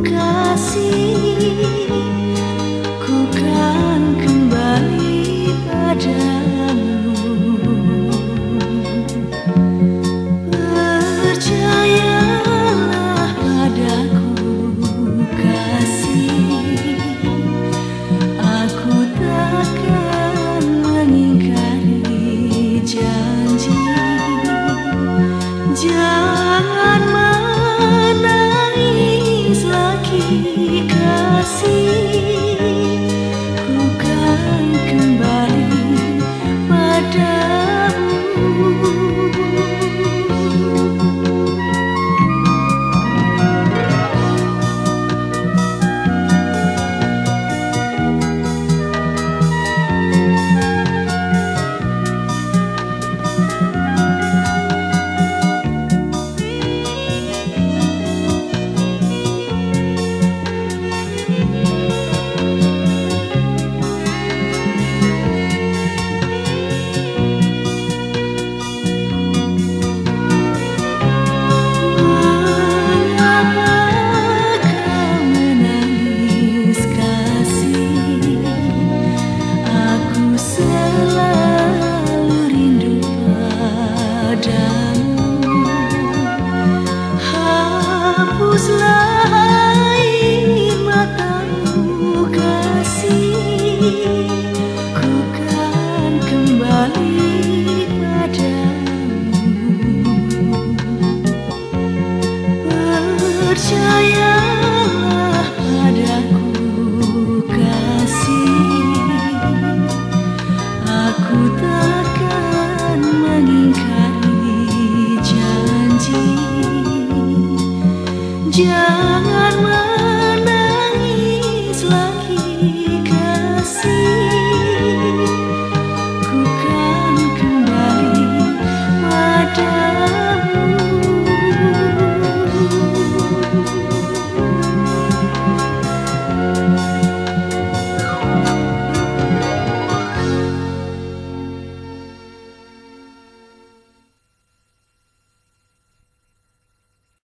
kasih, ku kan kembali padamu. Percayalah padaku kasih, aku takkan mengingkari janji. Jangan menangis lagi kasih, ku kan kembali padamu. Hapuslah air matamu kasih, ku kan kembali padamu. Percayalah padaku kasih, aku takkan mengingkari janji. Jangan menangis lagi kasih,